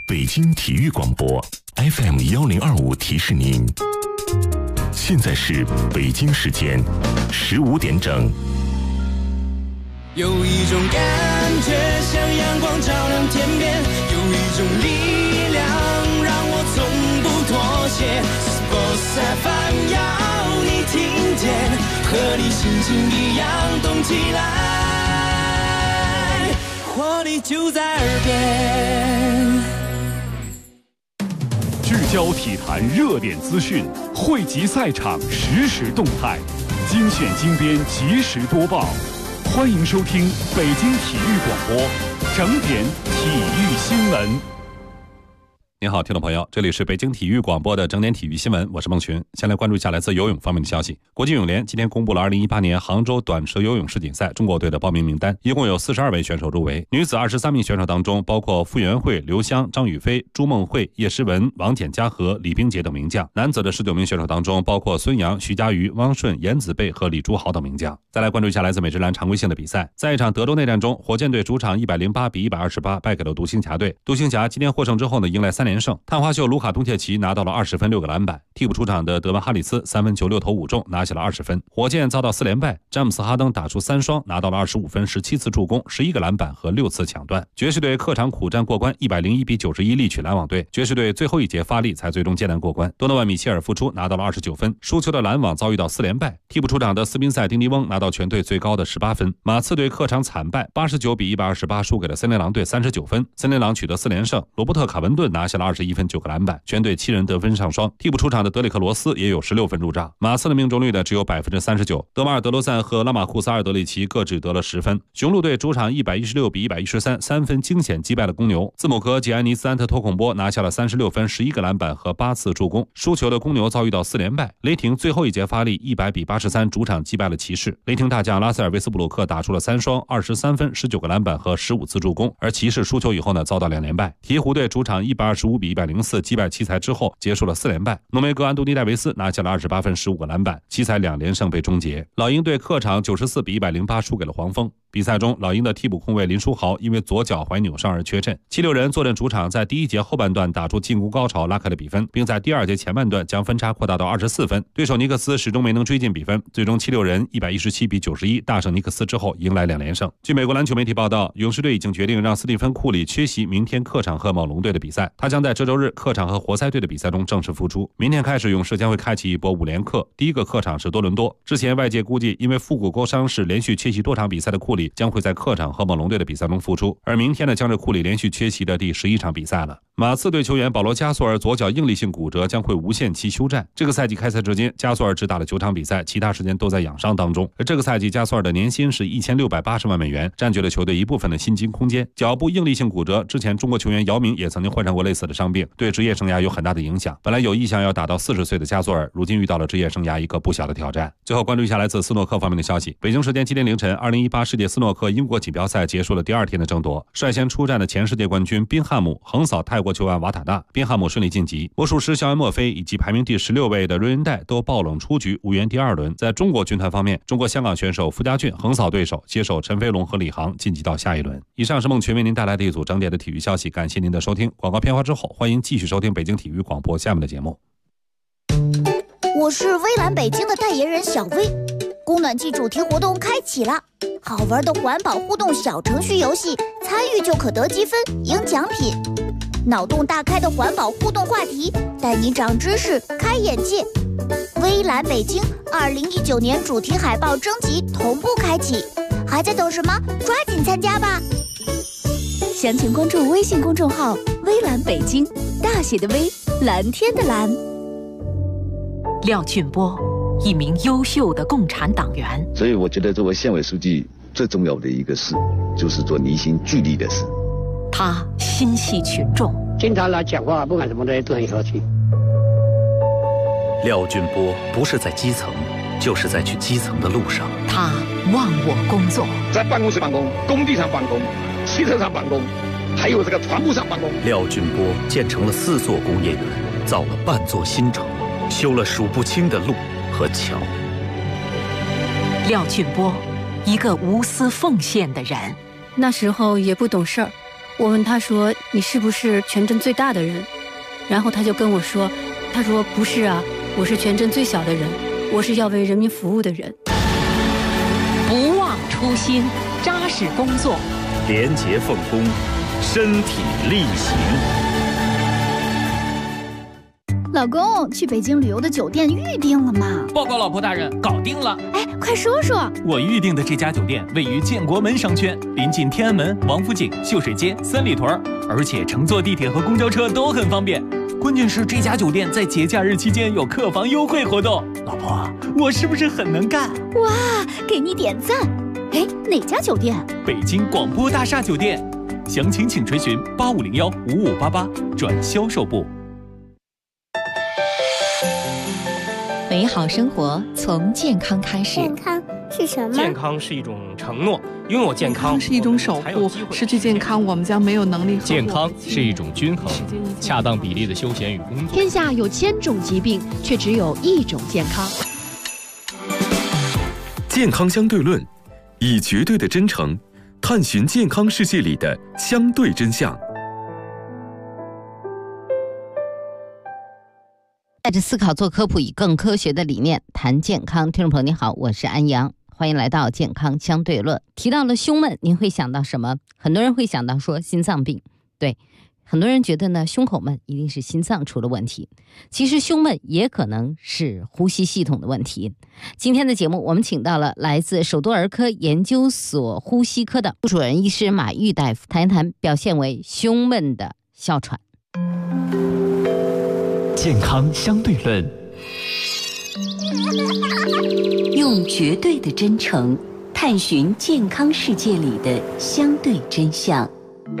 北京体育广播 FM1025提示您，现在是北京时间15点整。 有一种感觉像阳光照亮天边，有一种力量让我从不妥协。Sports FM 要你听见，和你心情一样动起来，活力就在耳边。 聚焦体坛热点资讯，汇集赛场实时动态，精选精编及时播报。欢迎收听北京体育广播整点体育新闻。 您好，听众朋友，这里是北京体育广播的整点体育新闻，我是孟群。先来关注一下来自游泳方面的消息。国际泳联今天公布了2018年杭州短池游泳世锦赛中国队的报名名单，一共有42位选手入围。女子23名选手当中，包括傅园慧、刘湘、张雨霏、朱梦慧、叶诗文、王简嘉禾、李冰洁等名将。男子的19名选手当中，包括孙杨、徐嘉余、汪顺、严子贝和李朱豪等名将。再来关注一下来自美职篮常规性的比赛，在一场德州内战中，火箭队主场108比128败给了独行侠队。独行侠今天获胜之后呢，迎来3连胜。探花秀卢卡东切奇拿到了20分6个篮板，替补出场的德文哈里斯3分球6投5中拿下了20分。火箭遭到4连败，詹姆斯哈登打出3双，拿到了25分17次助攻11个篮板和6次抢断。爵士队客场苦战过关，101比91力取篮网队。爵士队最后一节发力才最终艰难过关。多诺万米切尔复出拿到了29分，输球的篮网遭遇到4连败。替补出场的斯宾塞丁尼翁拿到全队最高的18分。马刺队客场惨败，89比128输给了森林狼队39分。森林狼取得4连胜，罗伯特卡文顿拿下了21分9个篮板，全队7人得分上双。替补出场的德里克罗斯也有16分入账。马刺的命中率呢只有 39%。德马尔德罗赞和拉马库斯阿尔德里奇各只得了10分。雄鹿队主场116比113 3分惊险击败了公牛。字母哥吉安尼斯安特托孔波拿下了36分11个篮板和8次助攻。输球的公牛遭遇到4连败。雷霆最后一节发力100比83主场击败了骑士。雷霆大将拉塞尔维斯布鲁克打出了3双23分19个篮板和15次助攻，而骑士输球以后呢遭到2连败。鹈鹕队主场125比104击败奇才之后结束了4连败。浓眉哥安东尼戴维斯拿下了28分15个篮板，奇才2连胜被终结。老鹰队客场94比108输给了黄蜂。比赛中，老鹰的替补控卫林书豪因为左脚踝扭伤而缺阵。76人坐镇主场，在第一节后半段打出进攻高潮，拉开了比分，并在第二节前半段将分差扩大到24分。对手尼克斯始终没能追进比分，最终76人117比91大胜尼克斯之后迎来2连胜。据美国篮球媒体报道，勇士队已经决定让斯蒂芬库里缺席明天客场和猛龙队的比赛，他将在这周日客场和活塞队的比赛中正式复出。明天开始，勇士将会开启一波5连客，第一个客场是多伦多。之前外界估计，因为腹股沟伤势连续缺席多场比赛的库里将会在客场和猛龙队的比赛中复出，而明天呢将是库里连续缺席的第11场比赛了。马刺队球员保罗加索尔左脚应力性骨折将会无限期休战。这个赛季开赛至今，加索尔只打了9场比赛，其他时间都在养伤当中。而这个赛季加索尔的年薪是1680万美元，占据了球队一部分的薪金空间。脚部应力性骨折，之前中国球员姚明也曾经患上过类似的伤病，对职业生涯有很大的影响。本来有意向要打到40岁的加索尔，如今遇到了职业生涯一个不小的挑战。最后关注一下来自斯诺克方面的消息。北京时间今天凌晨，2018世界斯诺克英国锦标赛结束了第2天的争夺，率先出战的前世界冠军宾汉姆横扫泰国球员瓦塔纳，宾汉姆顺利晋级。魔术师肖恩·墨菲以及排名第16位的瑞恩戴都爆冷出局，无缘第2轮。在中国军团方面，中国香港选手傅家俊横扫对手，携手陈飞龙和李航晋级到下一轮。以上是孟群为您带来的一组整点的体育消息，感谢您的收听。广告片花之后，欢迎继续收听北京体育广播下面的节目。 我是微蓝北京的代言人小薇，供暖季主题活动开启了，好玩的环保互动小程序游戏，参与就可得积分赢奖品。脑洞大开的环保互动话题，带你长知识开眼界。微蓝北京2019年主题海报征集同步开启，还在等什么？抓紧参加吧！详情关注微信公众号微蓝北京，大写的微，蓝天的蓝。 廖俊波，一名优秀的共产党员， 所以我觉得作为县委书记最重要的一个事就是做离心聚力的事。 他心系群众， 经常来讲话，不管什么东西都很和气。 廖俊波不是在基层，就是在去基层的路上。 他忘我工作， 在办公室办公，工地上办公，汽车上办公，还有这个船舶上办公。 廖俊波建成了4座工业园，造了半座新城，修了数不清的路和桥。 廖俊波，一个无私奉献的人。 那时候也不懂事儿， 我问他说你是不是全镇最大的人，然后他就跟我说，他说不是啊，我是全镇最小的人，我是要为人民服务的人。 不忘初心，扎实工作， 廉洁奉公，身体力行。 老公，去北京旅游的酒店预定了吗？ 报告老婆大人，搞定了。 哎，快说说。 我预定的这家酒店位于建国门商圈，临近天安门、王府井、秀水街、三里屯，而且乘坐地铁和公交车都很方便。关键是这家酒店在节假日期间有客房优惠活动。老婆，我是不是很能干？ 哇，给你点赞。哎，哪家酒店？ 北京广播大厦酒店。详情请垂询8501-5588转销售部。 美好生活从健康开始。 健康是什么？ 健康是一种承诺，拥有健康是一种守护，失去健康我们将没有能力。 健康是一种均衡，恰当比例的休闲与工作。 天下有1000种疾病，却只有1种健康。 健康相对论，以绝对的真诚探寻健康世界里的相对真相。 带着思考做科普，以更科学的理念谈健康。听众朋友您好，我是安阳，欢迎来到健康相对论。提到了胸闷，您会想到什么？很多人会想到说心脏病，对，很多人觉得呢胸口闷一定是心脏出了问题，其实胸闷也可能是呼吸系统的问题。今天的节目我们请到了来自首都儿科研究所呼吸科的副主任医师马玉大夫，谈一谈表现为胸闷的哮喘。 健康相对论， 用绝对的真诚探寻健康世界里的相对真相。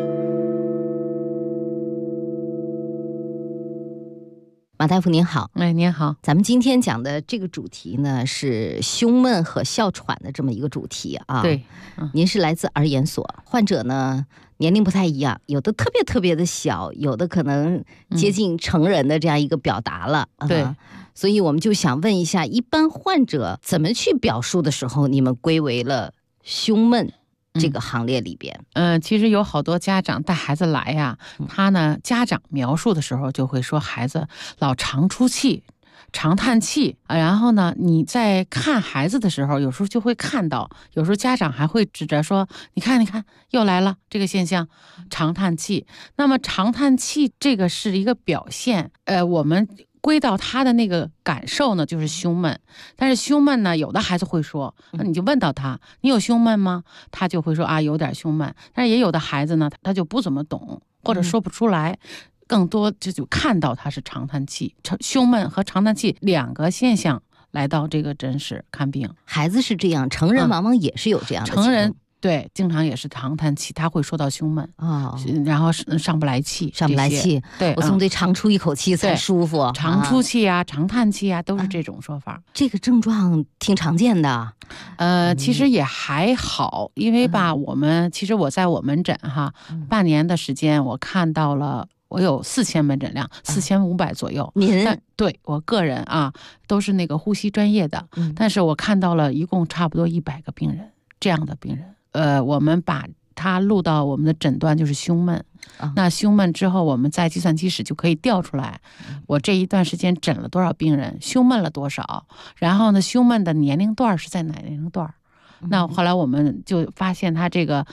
马大夫您好。 哎，您好。 咱们今天讲的这个主题呢是胸闷和哮喘的这么一个主题啊。 对， 您是来自儿研所，患者呢年龄不太一样，有的特别的小，有的可能接近成人的这样一个表达了。 对， 所以我们就想问一下，一般患者怎么去表述的时候，你们归为了胸闷这个行列里边？ 其实有好多家长带孩子来呀，他呢家长描述的时候就会说孩子老常出气，常叹气，然后呢你在看孩子的时候有时候就会看到，有时候家长还会指着说你看又来了这个现象，常叹气。那么常叹气这个是一个表现，我们归到他的那个感受呢就是胸闷。但是胸闷呢有的孩子会说，那你就问到他你有胸闷吗，他就会说啊有点胸闷。但是也有的孩子呢他就不怎么懂或者说不出来，更多就看到他是常叹气。胸闷和常叹气2个现象来到这个诊室看病。 孩子是这样，成人往往也是有这样的情况。 成人对经常也是常叹气，他会说到胸闷然后上不来气， 对，我总得长出一口气才舒服。 常出气啊，常叹气啊，都是这种说法。 这个症状挺常见的。 其实也还好，因为吧其实我在我门诊半年的时间，我看到了我有4000门诊量，4500左右。 您对我个人都是那个呼吸专业的，但是我看到了一共差不多100个病人，这样的病人。我们把它录到我们的诊断就是胸闷。那胸闷之后，我们在计算机室就可以调出来，我这一段时间诊了多少病人，胸闷了多少，然后呢，胸闷的年龄段是在哪年龄段？那后来我们就发现，他这个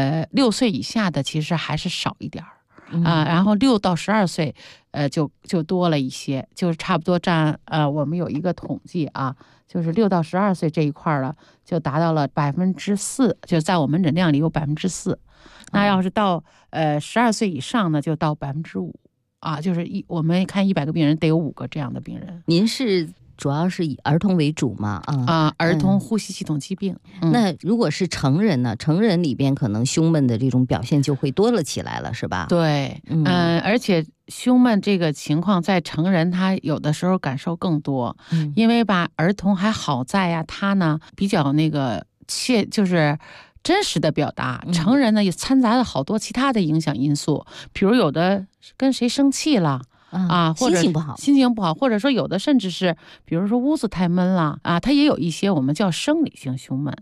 6岁以下的其实还是少一点然后6到12岁，就多了一些，就是差不多占我们有一个统计就是6到12岁这一块了，就达到了4%，就在我们诊量里有4%。那要是到12岁以上呢，就到5%就是我们看100个病人得有5个这样的病人。 您是主要是以儿童为主嘛？ 儿童呼吸系统疾病。 那如果是成人呢？成人里边可能胸闷的这种表现就会多了起来了，是吧？ 对，而且胸闷这个情况在成人他有的时候感受更多，因为吧儿童还好在他呢比较那个就是真实的表达，成人呢也掺杂了好多其他的影响因素，比如有的跟谁生气了。或者心情不好，或者说有的甚至是比如说屋子太闷了他也有一些我们叫生理性胸闷。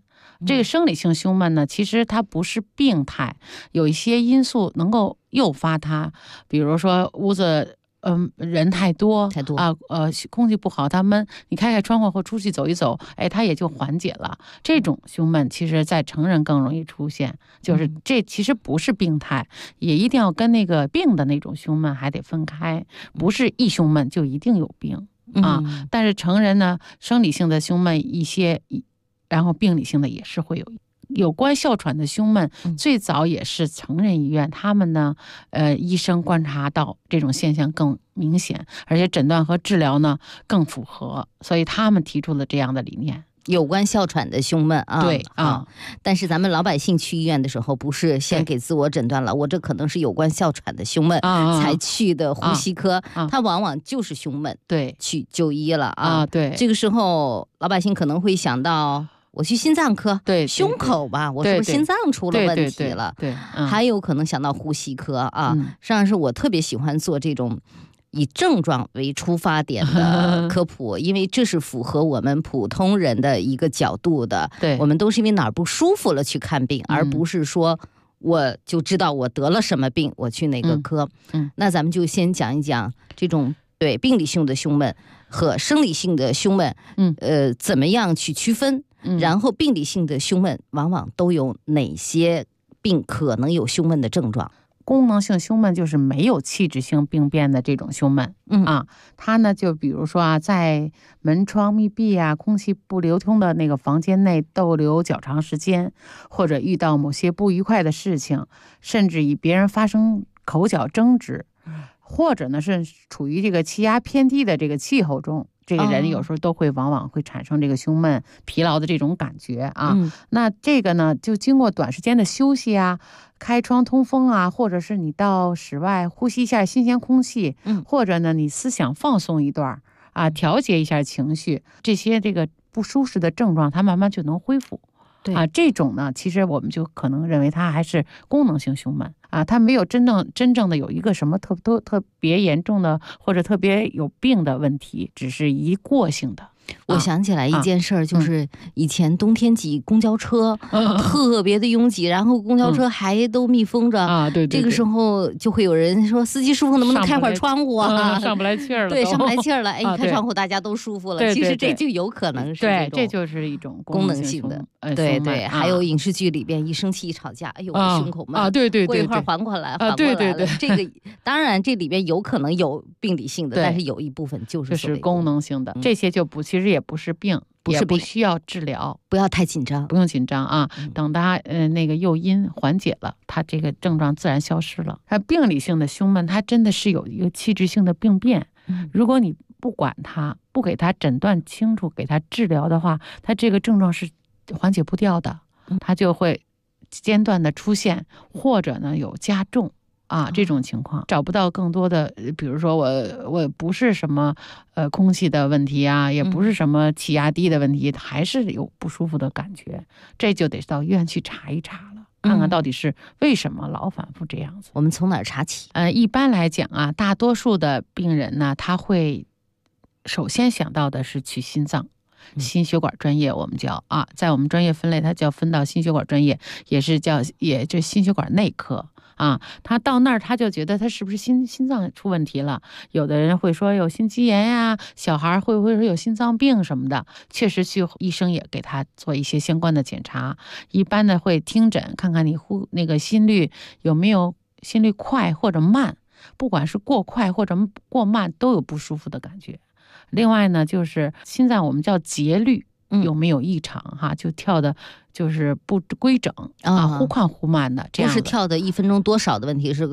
这个生理性胸闷呢，其实它不是病态，有一些因素能够诱发它，比如说屋子人太多啊，空气不好，它闷，你开开窗户或出去走一走，哎，它也就缓解了。这种胸闷其实在成人更容易出现，就是这其实不是病态，也一定要跟那个病的那种胸闷还得分开，不是一胸闷就一定有病啊。但是成人呢，生理性的胸闷一些，然后病理性的也是会有。有关哮喘的胸闷，最早也是成人医院，他们呢，医生观察到这种现象更明显，而且诊断和治疗呢更符合，所以他们提出了这样的理念。 有关哮喘的胸闷啊， 对啊， 但是咱们老百姓去医院的时候，不是先给自我诊断了，我这可能是有关哮喘的胸闷才去的呼吸科，它往往就是胸闷， 对， 去就医了啊， 对， 这个时候老百姓可能会想到，我去心脏科， 对， 胸口吧，我是不是心脏出了问题了？ 对， 还有可能想到呼吸科啊。实际上是我特别喜欢做这种以症状为出发点的科普，因为这是符合我们普通人的一个角度的。 对， 我们都是因为哪儿不舒服了去看病，而不是说我就知道我得了什么病，我去哪个科。那咱们就先讲一讲这种对病理性的胸闷和生理性的胸闷，怎么样去区分？然后病理性的胸闷往往都有哪些病可能有胸闷的症状？ 功能性胸闷就是没有器质性病变的这种胸闷，它呢就比如说啊，在门窗密闭啊、空气不流通的那个房间内逗留较长时间，或者遇到某些不愉快的事情，甚至与别人发生口角争执，或者呢是处于这个气压偏低的这个气候中。这个人有时候都会往往会产生这个胸闷、疲劳的这种感觉啊。那这个呢，就经过短时间的休息啊，开窗通风啊，或者是你到室外呼吸一下新鲜空气，或者呢你思想放松一段啊，调节一下情绪，这些这个不舒适的症状，它慢慢就能恢复。对啊，这种呢，其实我们就可能认为它还是功能性胸闷啊，它没有真正的有一个什么特别严重的或者特别有病的问题，只是一过性的。 我想起来一件事儿，就是以前冬天挤公交车，特别的拥挤，然后公交车还都密封着啊。对， 这个时候就会有人说：“司机师傅，能不能开会儿窗户啊？” 上不来气儿了。 对，上不来气儿了。哎，开窗户大家都舒服了。其实这就有可能是对，这就是一种功能性的。对，还有影视剧里边一生气一吵架，哎呦，胸口闷啊， 对， 过一会儿缓过来，缓过来了。这个当然这里边有可能有病理性的，但是有一部分就是功能性的，这些就其实也不是病，也不需要治疗， 不要太紧张， 不用紧张啊。等它那个诱因缓解了，它这个症状自然消失了。它病理性的胸闷，它真的是有一个器质性的病变。如果你不管它，不给它诊断清楚，给它治疗的话，它这个症状是缓解不掉的，它就会间断的出现，或者呢有加重。这种情况找不到更多的，比如说我不是什么空气的问题啊，也不是什么气压低的问题，还是有不舒服的感觉，这就得到医院去查一查了，看看到底是为什么老反复这样子。 我们从哪儿查起？ 一般来讲啊，大多数的病人呢，他会首先想到的是去心脏。心血管专业我们叫在我们专业分类，它叫分到心血管专业，也就心血管内科。他到那儿他就觉得他是不是心脏出问题了，有的人会说有心肌炎呀，小孩会不会说有心脏病什么的，确实去医生也给他做一些相关的检查，一般的会听诊看看你那个心率有没有心率快或者慢，不管是过快或者过慢都有不舒服的感觉。另外呢，就是心脏我们叫节律有没有异常就跳的就是不规整忽快忽慢的，这样不是跳的1分钟多少的问题，是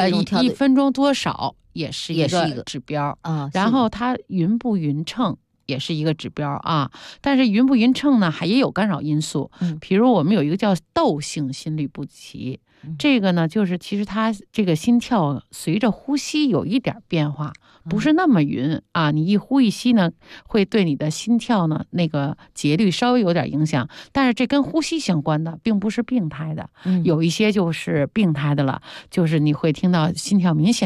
1分钟多少也是一个指标然后它匀不匀称也是一个指标但是匀不匀称呢，也有干扰因素，比如我们有一个叫窦性心律不齐，这个呢就是其实它这个心跳随着呼吸有一点变化，不是那么匀你一呼一吸呢，会对你的心跳呢那个节律稍微有点影响，但是这跟呼吸相关的，并不是病态的。有一些就是病态的了，就是你会听到心跳明显的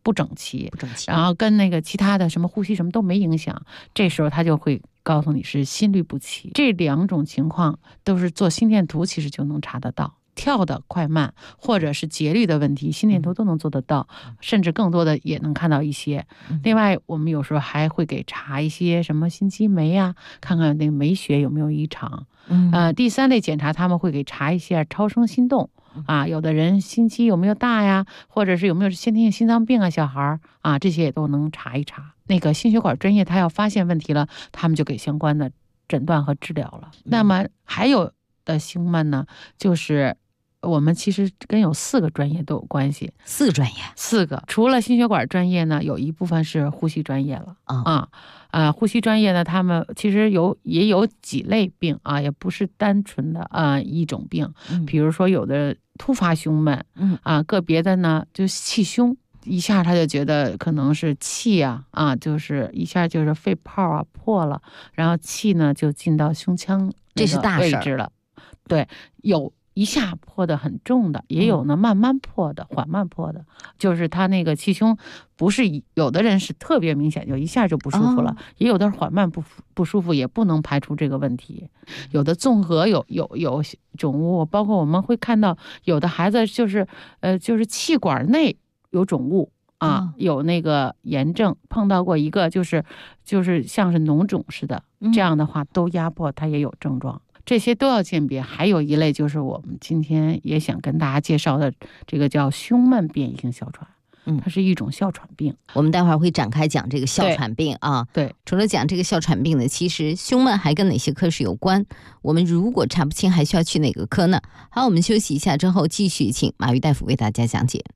不整齐，然后跟那个其他的什么呼吸什么都没影响，这时候他就会告诉你是心律不齐。这2种情况都是做心电图其实就能查得到，跳的快慢或者是节律的问题，心电图都能做得到，甚至更多的也能看到一些。另外我们有时候还会给查一些什么心肌酶啊，看看那个酶血有没有异常。第3类检查他们会给查一下超声心动啊，有的人心肌有没有大呀，或者是有没有先天性心脏病啊，小孩啊，这些也都能查一查。那个心血管专业他要发现问题了，他们就给相关的诊断和治疗了。那么还有的胸闷呢，就是我们其实跟有4个专业都有关系。 4个专业 ？4个，除了心血管专业呢，有一部分是呼吸专业了呼吸专业呢，他们其实也有几类病啊，也不是单纯的一种病。比如说有的突发胸闷，个别的呢就气胸，一下他就觉得可能是气就是一下就是肺泡破了，然后气呢就进到胸腔这是大位置了。对，有一下破的很重的，也有呢慢慢破的，缓慢破的，就是他那个气胸不是有的人是特别明显，就一下就不舒服了，也有的缓慢不舒服，也不能排除这个问题。有的综合有肿物，包括我们会看到有的孩子就是气管内有肿物有那个炎症，碰到过一个就是像是脓肿似的，这样的话都压迫他也有症状。这些都要鉴别。还有一类就是我们今天也想跟大家介绍的，这个叫胸闷变异性哮喘，它是一种哮喘病。 我们待会儿会展开讲这个哮喘病啊。 对， 除了讲这个哮喘病呢，其实胸闷还跟哪些科室有关？我们如果查不清，还需要去哪个科呢？好，我们休息一下之后，继续请马玉大夫为大家讲解。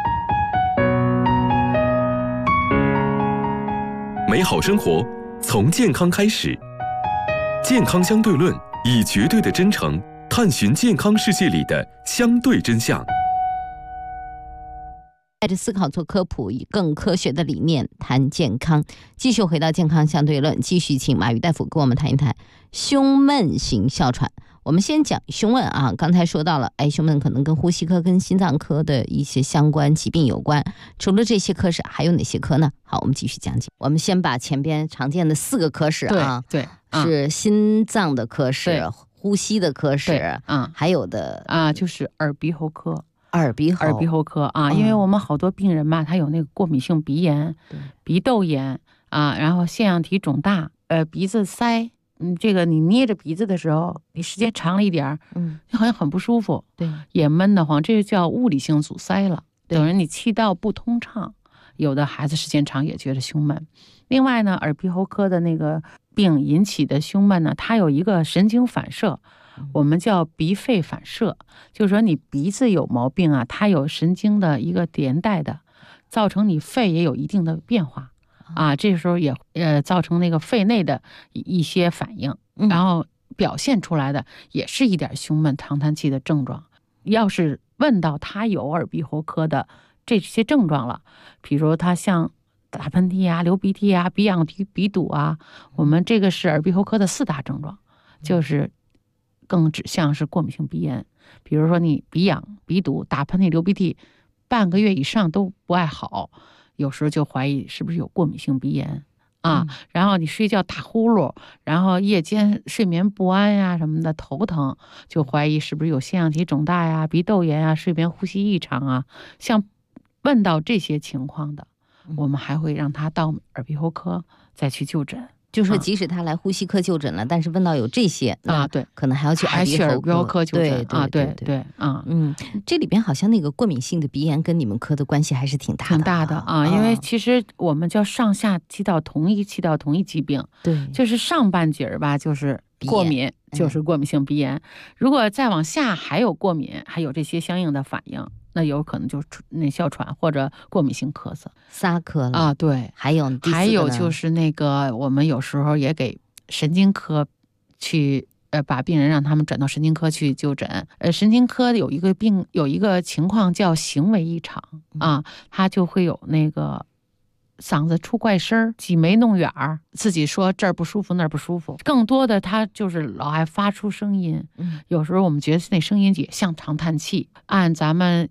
美好生活从健康开始，健康相对论。以绝对的真诚探寻健康世界里的相对真相， 带着思考做科普，以更科学的理念谈健康。继续回到健康相对论，继续请马玉大夫跟我们谈一谈胸闷型哮喘。我们先讲胸闷啊，刚才说到了，胸闷可能跟呼吸科、跟心脏科的一些相关疾病有关。除了这些科室，还有哪些科呢？好，我们继续讲解。我们先把前边常见的4个科室对， 是心脏的科室、呼吸的科室，还有的就是耳鼻喉科。 耳鼻喉科因为我们好多病人嘛，他有那个过敏性鼻炎、鼻窦炎然后腺样体肿大，鼻子塞。这个你捏着鼻子的时候，你时间长了一点就好像很不舒服， 对， 也闷得慌，这就叫物理性阻塞了，等于你气道不通畅。有的孩子时间长也觉得胸闷。另外呢，耳鼻喉科的那个病引起的胸闷呢，它有一个神经反射，我们叫鼻肺反射，就是说你鼻子有毛病它有神经的一个连带的，造成你肺也有一定的变化。这时候也造成那个肺内的一些反应，然后表现出来的也是一点胸闷、长叹气的症状。要是问到他有耳鼻喉科的这些症状了，比如他像打喷嚏流鼻涕鼻痒鼻堵我们这个是耳鼻喉科的4大症状，就是更指向是过敏性鼻炎。比如说你鼻痒鼻堵、打喷嚏流鼻涕半个月以上都不爱好，有时候就怀疑是不是有过敏性鼻炎然后你睡觉打呼噜，然后夜间睡眠不安什么的，头疼，就怀疑是不是有腺样体肿大鼻窦炎睡眠呼吸异常像问到这些情况的，我们还会让他到耳鼻喉科再去就诊。 就说即使他来呼吸科就诊了，但是问到有这些对， 可能还要去耳鼻喉科就诊对这里边好像那个过敏性的鼻炎跟你们科的关系还是挺大的因为其实我们叫上下气道同一疾病， 对， 就是上半截就是过敏，就是过敏性鼻炎，如果再往下还有过敏，还有这些相应的反应，那有可能就是那哮喘或者过敏性咳嗽 ，3科了对， 还有就是那个我们有时候也给神经科去把病人让他们转到神经科去就诊。神经科有一个情况叫行为异常他就会有那个嗓子出怪声，挤眉弄眼，自己说这儿不舒服那儿不舒服，更多的他就是老爱发出声音，有时候我们觉得那声音也像长叹气，按咱们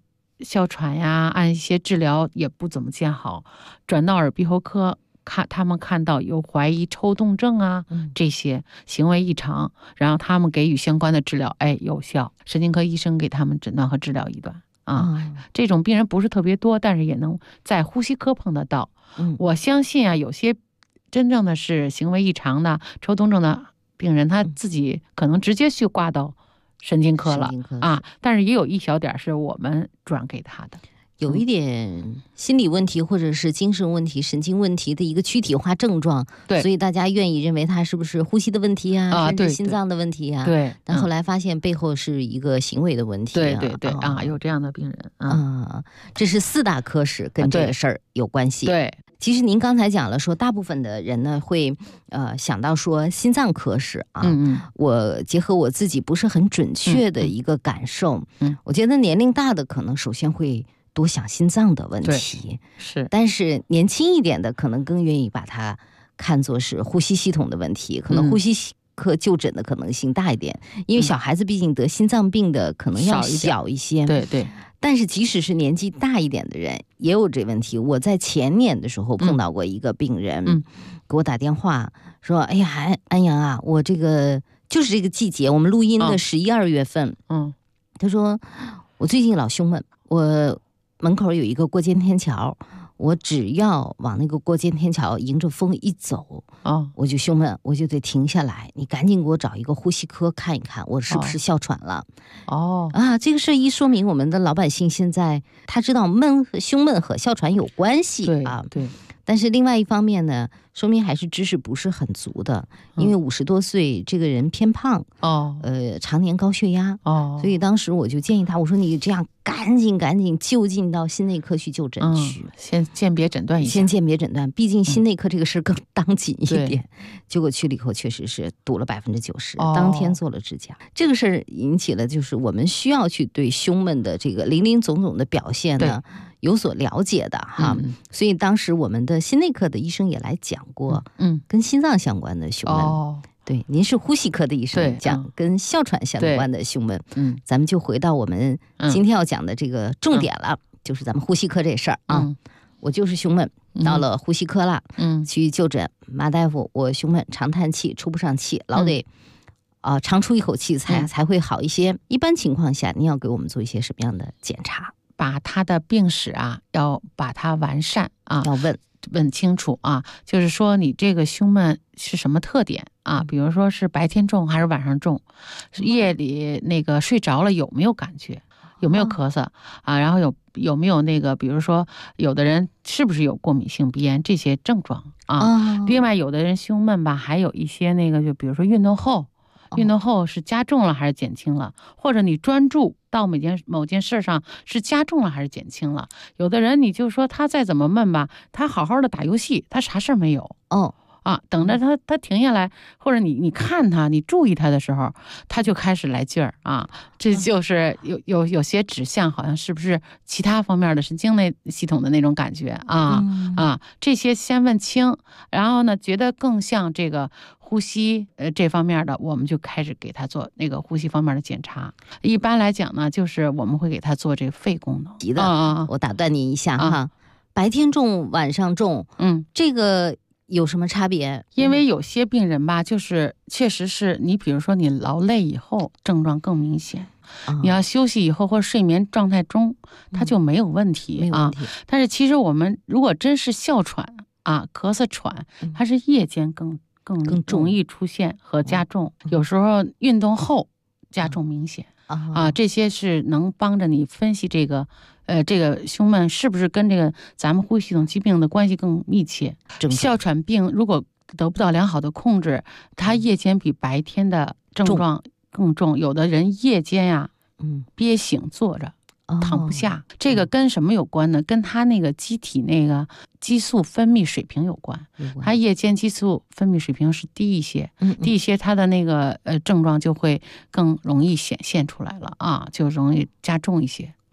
哮喘呀，按一些治疗也不怎么见好，转到耳鼻喉科。他们看到有怀疑抽动症啊，这些行为异常，然后他们给予相关的治疗，有效。神经科医生给他们诊断和治疗一段这种病人不是特别多，但是也能在呼吸科碰得到。我相信啊，有些真正的是行为异常的抽动症的病人，他自己可能直接去挂到神经科了但是也有一小点是我们转给他的。 有一点心理问题或者是精神问题、神经问题的一个躯体化症状， 对， 所以大家愿意认为它是不是呼吸的问题甚至心脏的问题对。 但后来发现背后是一个行为的问题对，有这样的病人这是4大科室跟这个事儿有关系。 对， 其实您刚才讲了说，大部分的人呢会想到说心脏科室我结合我自己不是很准确的一个感受，我觉得年龄大的可能首先会多想心脏的问题， 是， 但是年轻一点的可能更愿意把它看作是呼吸系统的问题，可能呼吸科就诊的可能性大一点，因为小孩子毕竟得心脏病的可能要小一些， 对。 但是即使是年纪大一点的人也有这问题。我在前年的时候碰到过一个病人，给我打电话说：“哎呀，安阳啊，我这个就是这个季节，我们录音的11、2月份，他说我最近老胸闷，我门口有一个过街天桥，我只要往那个过街天桥迎着风一走我就胸闷，我就得停下来，你赶紧给我找一个呼吸科看一看，我是不是哮喘了。这个事一说明我们的老百姓现在他知道胸闷和哮喘有关系对。 但是另外一方面呢，说明还是知识不是很足的，因为50多岁这个人偏胖常年高血压所以当时我就建议他，我说你这样赶紧就近到心内科去就诊去， 先鉴别诊断一下， 先鉴别诊断，毕竟心内科这个事更当紧一点。结果去了以后确实是堵了90%，当天做了支架。这个事儿引起了就是我们需要去对胸闷的这个林林总总的表现呢有所了解的所以当时我们的心内科的医生也来讲过跟心脏相关的胸闷对，您是呼吸科的医生，讲跟哮喘相关的胸闷咱们就回到我们今天要讲的这个重点了，就是咱们呼吸科这事儿我就是胸闷到了呼吸科了去就诊，马大夫我胸闷常叹气出不上气，老得长出一口气才会好一些。一般情况下您要给我们做一些什么样的检查？ 把他的病史要把它完善要问清楚就是说你这个胸闷是什么特点比如说是白天重还是晚上重，是夜里那个睡着了有没有感觉，有没有咳嗽然后有没有那个比如说有的人是不是有过敏性鼻炎这些症状另外有的人胸闷吧还有一些那个就比如说运动后是加重了还是减轻了，或者你专注到某件事上是加重了还是减轻了。有的人你就说他再怎么闷吧，他好好的打游戏，他啥事儿没有等着他停下来，或者你看他，你注意他的时候，他就开始来劲儿这就是有些指向，好像是不是其他方面的神经类系统的那种感觉这些先问清，然后呢，觉得更像这个呼吸这方面的，我们就开始给他做那个呼吸方面的检查。一般来讲呢，就是我们会给他做这个肺功能。 我打断您一下白天重晚上重这个有什么差别？ 因为有些病人吧，就是确实是你比如说你劳累以后症状更明显你要休息以后或睡眠状态中它就没有问题但是其实我们如果真是哮喘咳嗽喘它是夜间更容易出现和加重有时候运动后加重明显这些是能帮着你分析这个胸闷是不是跟这个咱们呼吸系统疾病的关系更密切。哮喘病如果得不到良好的控制，它夜间比白天的症状更重，有的人夜间憋醒坐着躺不下这个跟什么有关呢？跟他那个机体那个激素分泌水平有关他夜间激素分泌水平是低一些他的那个症状就会更容易显现出来了就容易加重一些。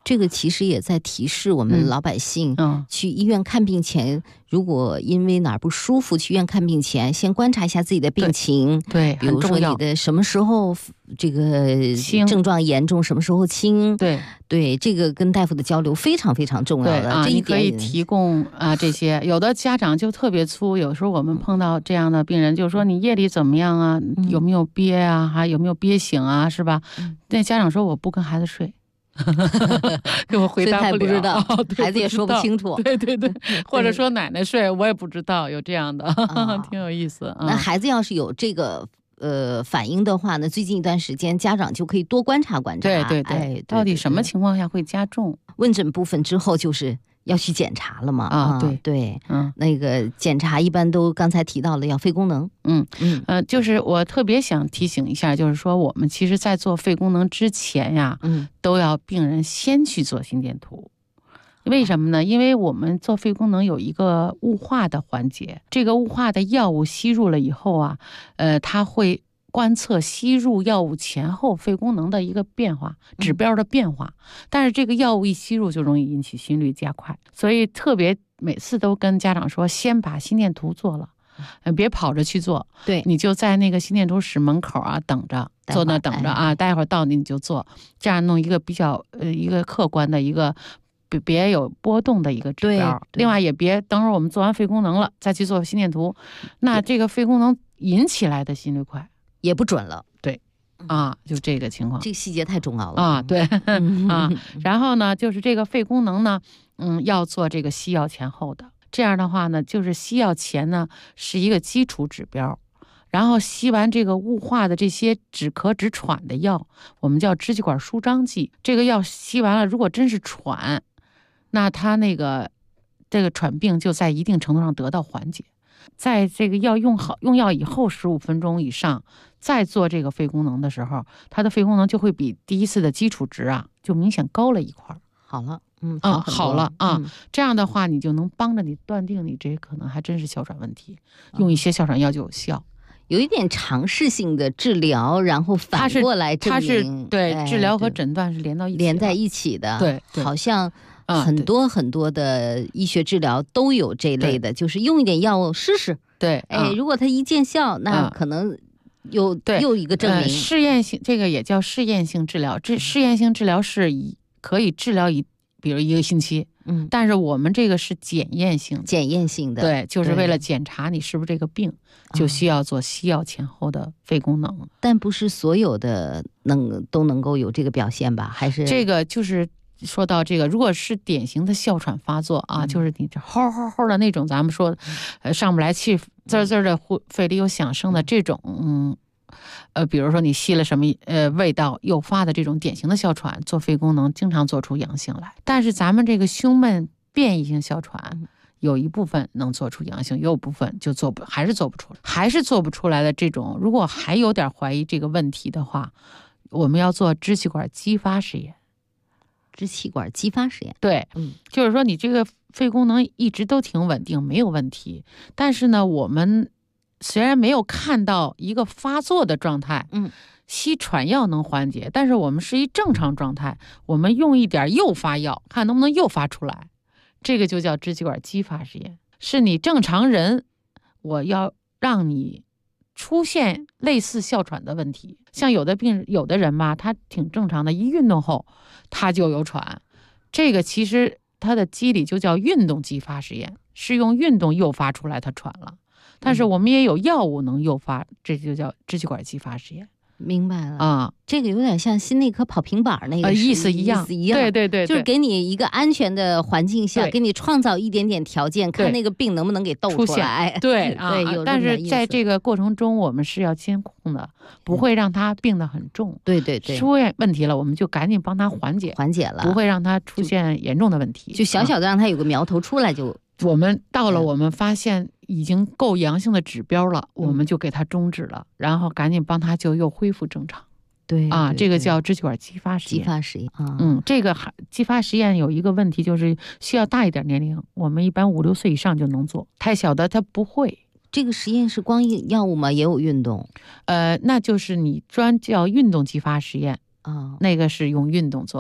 这个其实也在提示我们老百姓，去医院看病前，如果因为哪儿不舒服，去医院看病前，先观察一下自己的病情。 对， 比如说你的什么时候这个症状严重，什么时候轻。对，这个跟大夫的交流非常非常重要的。这一点你可以提供这些。有的家长就特别粗，有时候我们碰到这样的病人，就是说你夜里怎么样啊？有没有憋啊？还有没有憋醒啊？是吧？那家长说我不跟孩子睡。给我回答不了， 不知道，孩子也说不清楚。 对，或者说奶奶睡，我也不知道，有这样的，挺有意思。 那孩子要是有这个反应的话呢，最近一段时间家长就可以多观察观察。 对，到底什么情况下会加重？ 问诊部分之后就是要去检查了嘛？对，那个检查一般都刚才提到了要肺功能。 就是我特别想提醒一下，就是说我们其实在做肺功能之前呀，都要病人先去做心电图。为什么呢？因为我们做肺功能有一个雾化的环节，这个雾化的药物吸入了以后啊，它会观测吸入药物前后肺功能的一个变化，指标的变化。但是这个药物一吸入就容易引起心率加快，所以特别每次都跟家长说，先把心电图做了，别跑着去做。 对， 你就在那个心电图室门口等着，坐那等着啊，待会儿到你就做，这样弄一个比较一个客观的一个。别有波动的一个指标，另外也别等会儿我们做完肺功能了再去做心电图，那这个肺功能引起来的心率快也不准了。 对，就这个情况， 这个细节太重要了对然后呢，就是这个肺功能呢，要做这个吸药前后的，这样的话呢，就是吸药前呢是一个基础指标。然后吸完这个雾化的这些止咳止喘的药，我们叫支气管舒张剂。这个药吸完了，如果真是喘，那他这个喘病就在一定程度上得到缓解。在这个药用药以后15分钟以上，再做这个肺功能的时候，他的肺功能就会比第一次的基础值就明显高了一块。 好了， 好了这样的话你就能帮着你断定你这可能还真是哮喘问题，用一些哮喘药就有效。 有一点尝试性的治疗，然后反过来证明， 它是对治疗和诊断是连在一起的。 对，好像很多很多的医学治疗都有这类的，就是用一点药物试试。 对， 如果它一见效，那可能又一个证明。 试验性，这个也叫试验性治疗。试验性治疗是可以治疗比如1个星期。但是我们这个是检验性的，对，就是为了检查你是不是这个病，就需要做吸药前后的肺功能。 但不是所有的都能够有这个表现吧？还是这个就是说到这个，如果是典型的哮喘发作就是你这吼吼吼的那种，咱们说上不来气，滋滋的肺里有响声的这种，比如说你吸了什么味道诱发的这种典型的哮喘，做肺功能经常做出阳性来。但是咱们这个胸闷变异性哮喘，有一部分能做出阳性，也有部分就还是做不出来的这种，如果还有点怀疑这个问题的话，我们要做支气管激发实验。 支气管激发实验， 对，就是说你这个肺功能一直都挺稳定，没有问题，但是呢，我们虽然没有看到一个发作的状态，吸喘药能缓解，但是我们是一正常状态，我们用一点诱发药，看能不能诱发出来，这个就叫支气管激发实验。是你正常人，我要让你出现类似哮喘的问题。像有的人吧，他挺正常的，一运动后他就有喘，这个其实它的机理就叫运动激发实验，是用运动诱发出来他喘了。但是我们也有药物能诱发，这就叫支气管激发实验。 明白了这个有点像心内科跑平板那个意思一样。对， 就是给你一个安全的环境下，给你创造一点点条件，看那个病能不能给逗出来。 对，但是在这个过程中我们是要监控的，不会让他病得很重。 对， 出现问题了我们就赶紧帮他缓解了，不会让他出现严重的问题， 就小小的让他有个苗头出来就。 我们到了我们发现已经够阳性的指标了，我们就给他终止了，然后赶紧帮他就又恢复正常。 对这个叫支气管激发实验。这个激发实验有一个问题，就是需要大一点年龄，我们一般5、6岁以上就能做，太小的他不会。 这个实验是光药物吗？也有运动？ 那就是你专叫运动激发实验那个是用运动做的。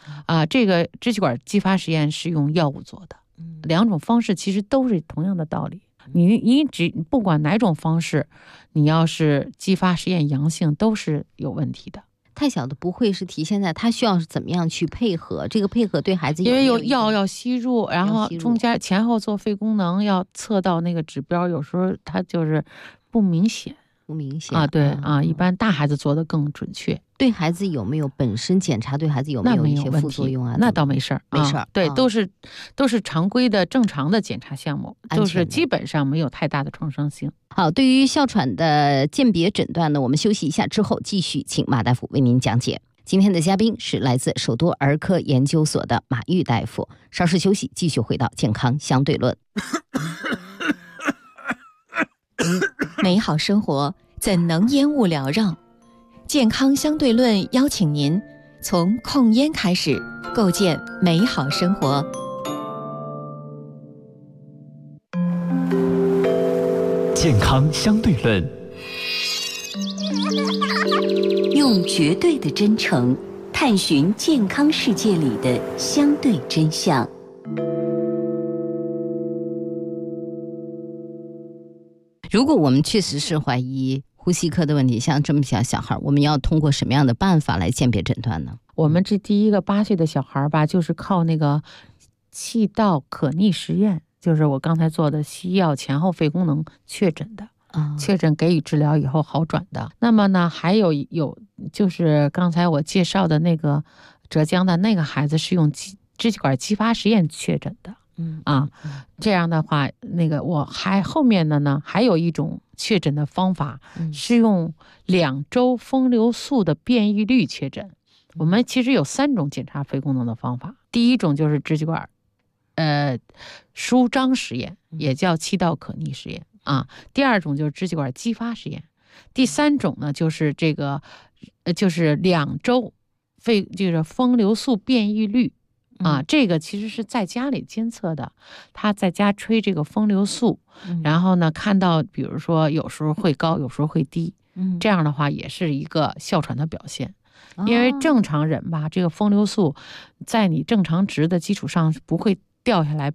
这个支气管激发实验是用药物做的，2种方式其实都是同样的道理。你不管哪种方式，你要是激发实验阳性都是有问题的。 太小的不会是体现在他需要怎么样去配合，这个配合对孩子因为有药要吸入，然后中间前后做肺功能要测到那个指标，有时候它就是不明显对一般大孩子做的更准确。 对孩子有没有本身检查对孩子有没有一些副作用啊？ 那倒没事儿，对，都是常规的正常的检查项目，就是基本上没有太大的创伤性。 好，对于哮喘的鉴别诊断呢，我们休息一下之后继续请马大夫为您讲解。今天的嘉宾是来自首都儿科研究所的马玉大夫。稍事休息，继续回到健康相对论。 美好生活怎能烟雾缭绕？健康相对论邀请您从控烟开始，构建美好生活。 健康相对论， 用绝对的真诚探寻健康世界里的相对真相。 如果我们确实是怀疑呼吸科的问题，像这么小孩，我们要通过什么样的办法来鉴别诊断呢？ 我们这第一个8岁的小孩吧，就是靠那个气道可逆实验，就是我刚才做的西药前后肺功能确诊的，确诊给予治疗以后好转的。那么呢，还有就是刚才我介绍的那个浙江的那个孩子是用支气管激发实验确诊的。这样的话，那个我后面的呢，还有一种确诊的方法，是用2周风流素的变异率确诊。我们其实有3种检查肺功能的方法，第一种就是支气管舒张实验，也叫气道可逆实验第二种就是支气管激发实验，第3种呢就是这个就是2周就是风流素变异率。这个其实是在家里监测的，他在家吹这个风流素，然后呢看到比如说有时候会高，有时候会低，这样的话也是一个哮喘的表现。因为正常人吧，这个风流素在你正常值的基础上不会掉下来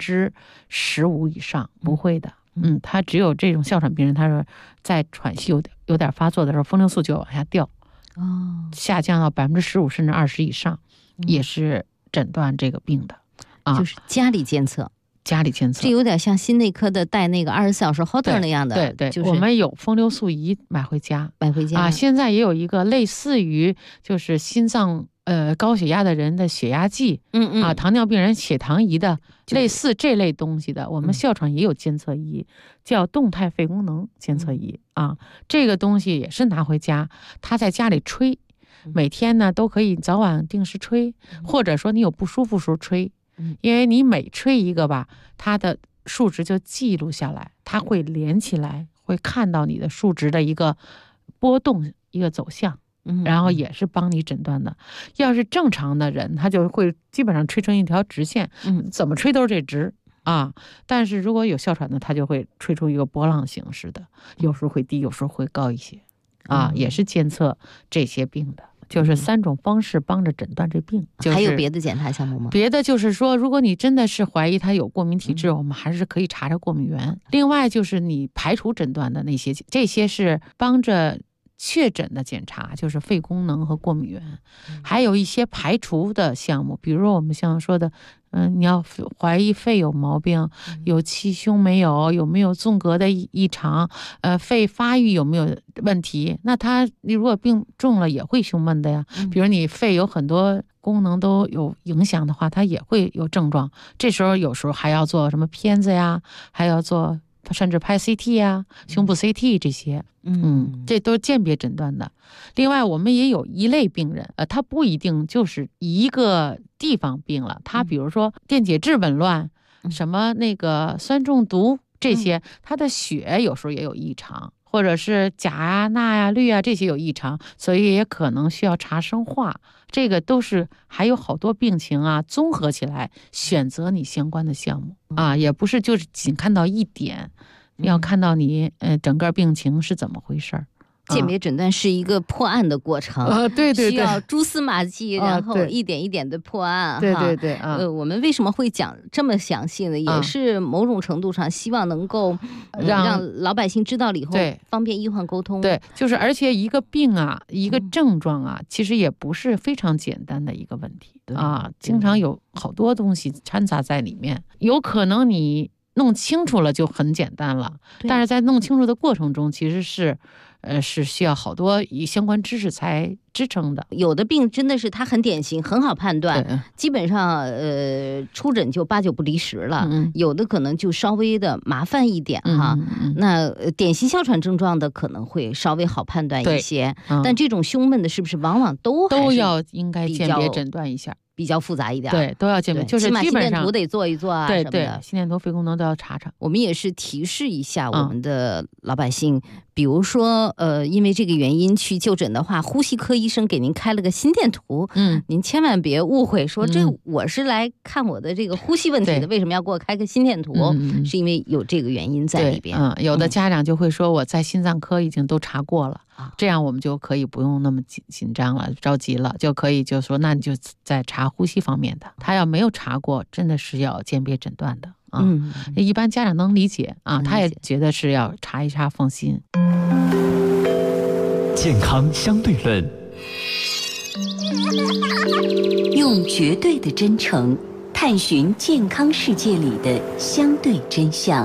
15%以上，不会的。他只有这种哮喘病人，他说在喘息有点发作的时候，风流素就往下掉，下降到15%甚至20%以上，也是诊断这个病的就是家里监测， 这有点像心内科的带那个24小时 Holter 那样的。 对， 就是我们有风流素仪买回家现在也有一个类似于就是心脏高血压的人的血压计，糖尿病人血糖仪的，类似这类东西的，我们哮喘也有监测仪，叫动态肺功能监测仪这个东西也是拿回家，他在家里吹。每天呢都可以早晚定时吹，或者说你有不舒服时候吹，因为你每吹一个吧，它的数值就记录下来，它会连起来，会看到你的数值的一个波动，一个走向，然后也是帮你诊断的。要是正常的人，他就会基本上吹成一条直线，怎么吹都是这值但是如果有哮喘的，他就会吹出一个波浪形式的，有时候会低，有时候会高一些也是监测这些病的。就是3种方式帮着诊断这病。 还有别的检查项目吗？ 别的就是说，如果你真的是怀疑他有过敏体质，我们还是可以查查过敏源。另外就是你排除诊断的那些，这些是帮着确诊的检查，就是肺功能和过敏源。还有一些排除的项目，比如说我们像说的你要怀疑肺有毛病，有气胸没有，有没有纵隔的异常，肺发育有没有问题，那你如果病重了也会胸闷的呀。比如你肺有很多功能都有影响的话，它也会有症状。这时候有时候还要做什么片子呀，还要做甚至拍 CT 呀，胸部 CT 这些，这都是鉴别诊断的。另外我们也有一类病人，他不一定就是一个地方病了，他比如说电解质紊乱，什么那个酸中毒这些，他的血有时候也有异常，或者是钾呀、钠呀、氯啊这些有异常，所以也可能需要查生化。这个都是还有好多病情综合起来选择你相关的项目也不是就是仅看到一点，要看到你整个病情是怎么回事鉴别诊断是一个破案的过程， 对， 需要蛛丝马迹，然后一点一点的破案。 对， 我们为什么会讲这么详细呢？也是某种程度上希望能够让老百姓知道了以后方便医患沟通。 对，就是而且一个病啊，一个症状啊，其实也不是非常简单的一个问题啊，经常有好多东西掺杂在里面，有可能你弄清楚了就很简单了，但是在弄清楚的过程中，其实是需要好多相关知识才支撑的。 有的病真的是它很典型，很好判断，基本上出诊就8、9不离10了。有的可能就稍微的麻烦一点哈。那典型哮喘症状的可能会稍微好判断一些，但这种胸闷的是不是往往都要应该鉴别诊断一下？ 比较复杂一点， 对，都要鉴别，就是基本上心电图得做一做啊， 对什么的， 心电图、肺功能都要查查。 我们也是提示一下我们的老百姓，比如说因为这个原因去就诊的话，呼吸科医生给您开了个心电图，您千万别误会说这我是来看我的这个呼吸问题的，为什么要给我开个心电图？是因为有这个原因在里边。 有的家长就会说我在心脏科已经都查过了。这样我们就可以不用那么紧张了，着急了，就可以就说那你就在查呼吸方面的。他要没有查过，真的是要鉴别诊断的啊。一般家长能理解啊，他也觉得是要查一查，放心。 健康相对论， 用绝对的真诚探寻健康世界里的相对真相。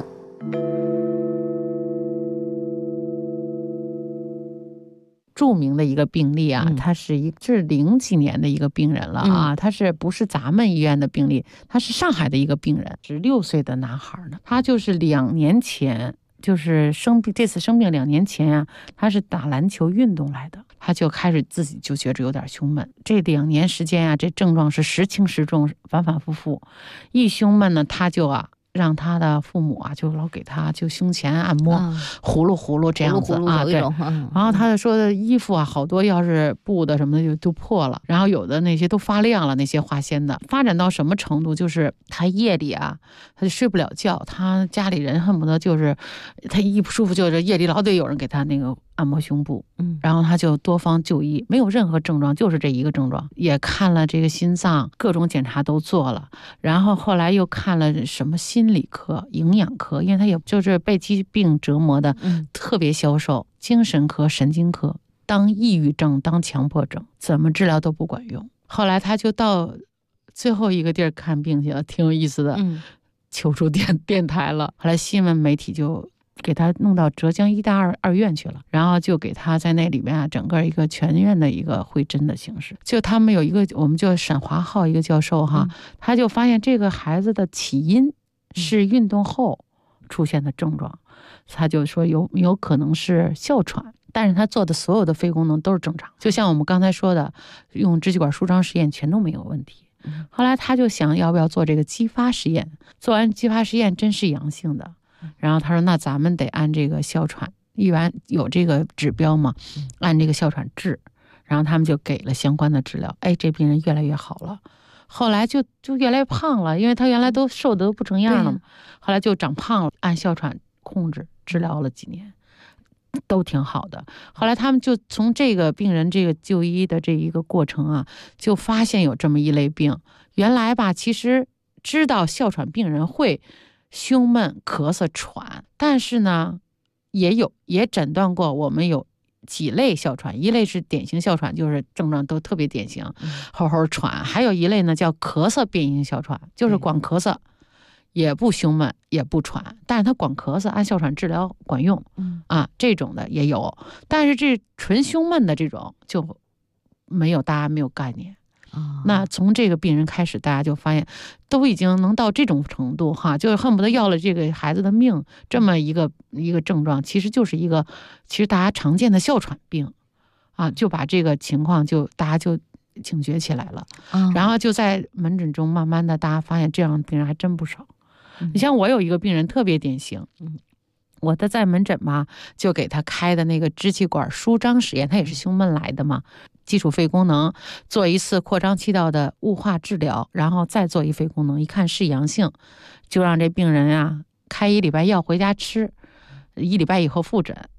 著名的一个病例啊，他是00几年的一个病人了啊，他是不是咱们医院的病例？他是上海的一个病人，16岁的男孩呢。他就是2年前，就是这次生病2年前啊，他是打篮球运动来的，他就开始自己就觉着有点胸闷。这2年时间啊，这症状是时轻时重，反反复复。一胸闷呢，他就让他的父母啊，就老给他就胸前按摩，呼噜这样子啊，对。然后他就说的衣服啊，好多要是布的什么的就都破了，然后有的那些都发亮了，那些化纤的。发展到什么程度？就是他夜里啊，他就睡不了觉，他家里人恨不得就是他一不舒服，就是夜里老得有人给他那个按摩胸部。然后他就多方就医，没有任何症状，就是这一个症状。也看了这个心脏，各种检查都做了，然后后来又看了什么心理科、营养科，因为他也就是被疾病折磨的特别消瘦，精神科、神经科，当抑郁症、当强迫症，怎么治疗都不管用。后来他就到最后一个地儿看病去了，挺有意思的，求助电台了。后来新闻媒体就给他弄到浙江医大二院去了，然后就给他在那里面啊，整个一个全院的一个会诊的形式。就他们有一个，我们叫沈华浩一个教授哈，他就发现这个孩子的起因是运动后出现的症状，他就说有可能是哮喘，但是他做的所有的肺功能都是正常，就像我们刚才说的，用支气管舒张实验全都没有问题。后来他就想要不要做这个激发实验，做完激发实验真是阳性的。然后他说那咱们得按这个哮喘，一般有这个指标嘛，按这个哮喘治。然后他们就给了相关的治疗，这病人越来越好了。后来就越来越胖了，因为他原来都瘦的都不成样了嘛，后来就长胖了，按哮喘控制治疗了几年，都挺好的。后来他们就从这个病人这个就医的这一个过程啊，就发现有这么一类病。原来吧，其实知道哮喘病人会胸闷、咳嗽、喘，但是呢，也诊断过我们有几类哮喘，一类是典型哮喘，就是症状都特别典型，吼吼喘；还有一类呢叫咳嗽变异性哮喘，就是光咳嗽，也不胸闷也不喘，但是他光咳嗽按哮喘治疗管用，这种的也有，但是这纯胸闷的这种就大家没有概念。那从这个病人开始，大家就发现都已经能到这种程度哈，就是恨不得要了这个孩子的命，这么一个症状，其实就是一个其实大家常见的哮喘病啊，就把这个情况大家就警觉起来了，然后就在门诊中慢慢的大家发现这样的病人还真不少。你像我有一个病人特别典型，我的在门诊嘛，就给他开的那个支气管舒张实验，他也是胸闷来的嘛，基础肺功能做一次扩张气道的雾化治疗，然后再做一肺功能，一看是阳性，就让这病人啊开1礼拜药回家吃，1礼拜以后复诊，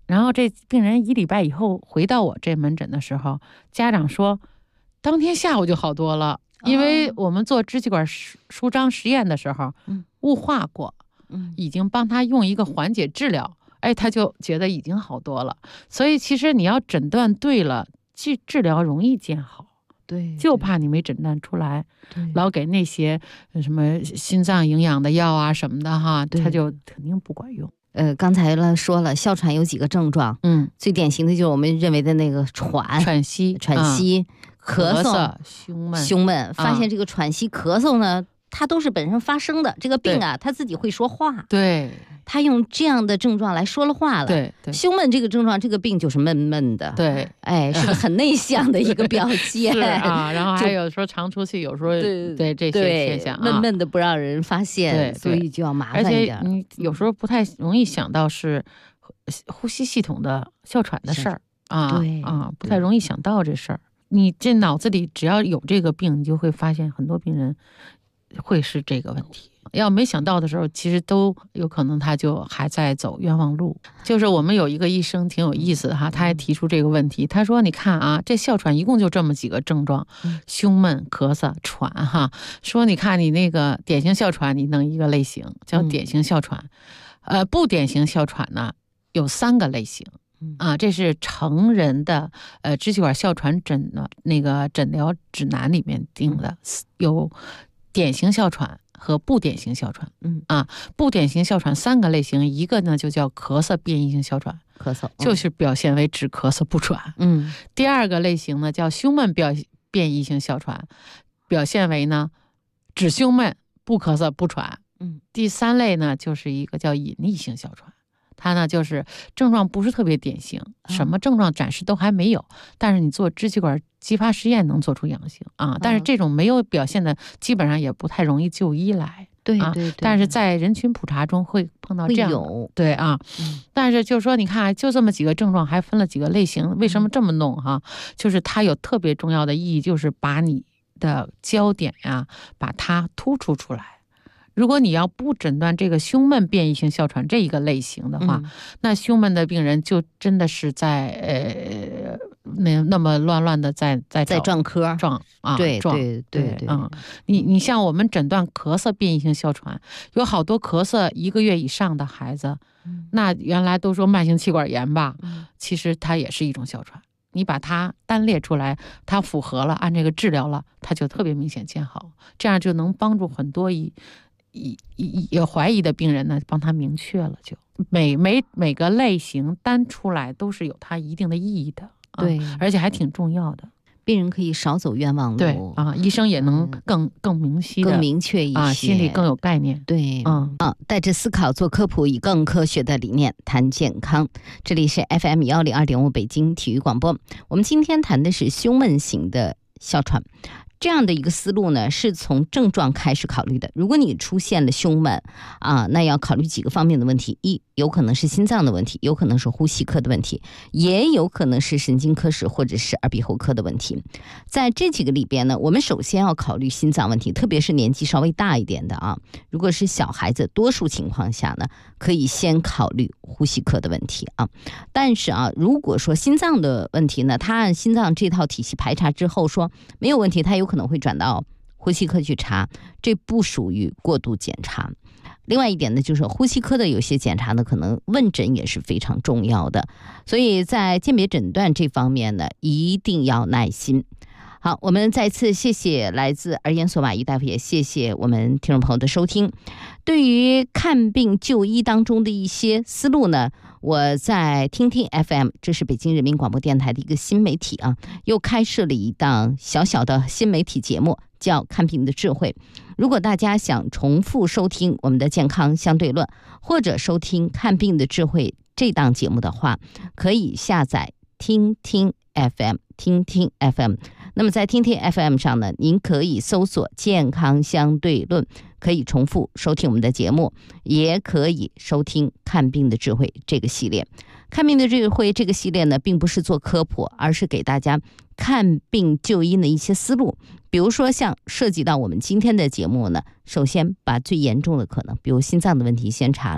然后这病人1礼拜以后回到我这门诊的时候，家长说当天下午就好多了，因为我们做支气管舒张实验的时候雾化过，已经帮他用一个缓解治疗，他就觉得已经好多了。所以其实你要诊断对了，治疗容易见好。 对， 就怕你没诊断出来，老给那些什么心脏营养的药啊什么的哈，它就肯定不管用。 刚才说了，哮喘有几个症状，最典型的就是我们认为的那个喘息、咳嗽、胸闷。发现这个喘息、咳嗽呢，它都是本身发生的。这个病啊，它自己会说话。 对。 他用这样的症状来说了话了。 对， 胸闷这个症状，这个病就是闷闷的。 对， 是个很内向的一个表现。 是啊，然后还有说常出气，有时候对这些现象， 闷闷的不让人发现，所以就要麻烦一点。 而且你有时候不太容易想到是呼吸系统的哮喘的事儿不太容易想到这事儿。你这脑子里只要有这个病，你就会发现很多病人会是这个问题。要没想到的时候，其实都有可能他就还在走冤枉路。就是我们有一个医生挺有意思的哈，他还提出这个问题，他说你看啊，这哮喘一共就这么几个症状，胸闷、咳嗽、喘哈。说你看你那个典型哮喘，你弄一个类型叫典型哮喘，不典型哮喘呢有3个类型这是成人的支气管哮喘那个诊疗指南里面定的，有典型哮喘和不典型哮喘。不典型哮喘3个类型，一个呢就叫咳嗽变异性哮喘，就是表现为只咳嗽不喘。第2个类型呢叫胸闷变异性哮喘，表现为呢只胸闷不咳嗽不喘。第3类呢就是一个叫隐匿性哮喘，它呢就是症状不是特别典型，什么症状暂时都还没有，但是你做支气管激发实验能做出阳性但是这种没有表现的基本上也不太容易就医来。 对， 但是在人群普查中会碰到这样对但是就是说你看就这么几个症状还分了几个类型，为什么这么弄就是它有特别重要的意义，就是把你的焦点把它突出出来。如果你要不诊断这个胸闷变异性哮喘这一个类型的话，那胸闷的病人就真的是在那么乱的在撞科撞对你像我们诊断咳嗽变异性哮喘，有好多咳嗽1个月以上的孩子，那原来都说慢性气管炎吧，其实它也是一种哮喘。你把它单列出来，它符合了按这个治疗了，它就特别明显见好，这样就能帮助很多有怀疑的病人呢，帮他明确了，就每个类型单出来都是有它一定的意义的， 对， 而且还挺重要的。 病人可以少走冤枉路， 对医生也能更明晰的、 更明确一些， 心里更有概念。 对，带着思考做科普，以更科学的理念谈健康。这里是 FM 102.5北京体育广播，我们今天谈的是胸闷型的哮喘。这样的一个思路呢，是从症状开始考虑的。如果你出现了胸闷那要考虑几个方面的问题：一，有可能是心脏的问题，有可能是呼吸科的问题，也有可能是神经科室或者是耳鼻喉科的问题。在这几个里边呢，我们首先要考虑心脏问题，特别是年纪稍微大一点的如果是小孩子，多数情况下呢，可以先考虑呼吸科的问题但是如果说心脏的问题呢，他按心脏这套体系排查之后说没有问题，他有可能会转到呼吸科去查，这不属于过度检查。另外一点呢，就是呼吸科的有些检查呢，可能问诊也是非常重要的，所以在鉴别诊断这方面呢，一定要耐心。好，我们再次谢谢来自儿研所马医大夫，也谢谢我们听众朋友的收听。对于看病就医当中的一些思路呢，我在听听 FM， 这是北京人民广播电台的一个新媒体又开设了一档小小的新媒体节目，叫看病的智慧。如果大家想重复收听我们的健康相对论，或者收听看病的智慧这档节目的话，可以下载听听 FM， 听听 FM。那么在听听 FM 上呢，您可以搜索健康相对论，可以重复收听我们的节目，也可以收听看病的智慧这个系列。看病的智慧这个系列呢，并不是做科普，而是给大家看病就医的一些思路。比如说像涉及到我们今天的节目呢，首先把最严重的可能，比如心脏的问题先查了，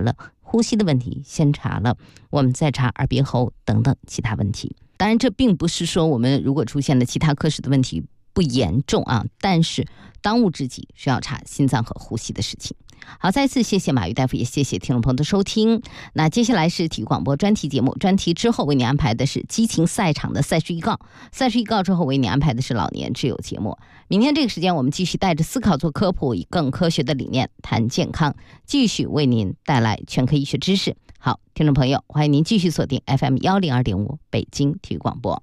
呼吸的问题先查了，我们再查耳鼻喉等等其他问题。当然这并不是说我们如果出现了其他科室的问题不严重啊，但是当务之急是要查心脏和呼吸的事情。好，再次谢谢马玉大夫，也谢谢听众朋友的收听。那接下来是体育广播专题节目，专题之后为你安排的是激情赛场的赛事预告，赛事预告之后为你安排的是老年之友节目。明天这个时间我们继续带着思考做科普，以更科学的理念谈健康，继续为您带来全科医学知识。好，听众朋友，欢迎您继续锁定 FM 102.5北京体育广播。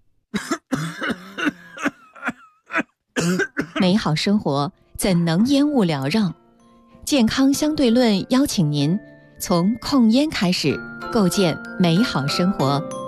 美好生活怎能烟雾缭绕？健康相对论邀请您从控烟开始，构建美好生活。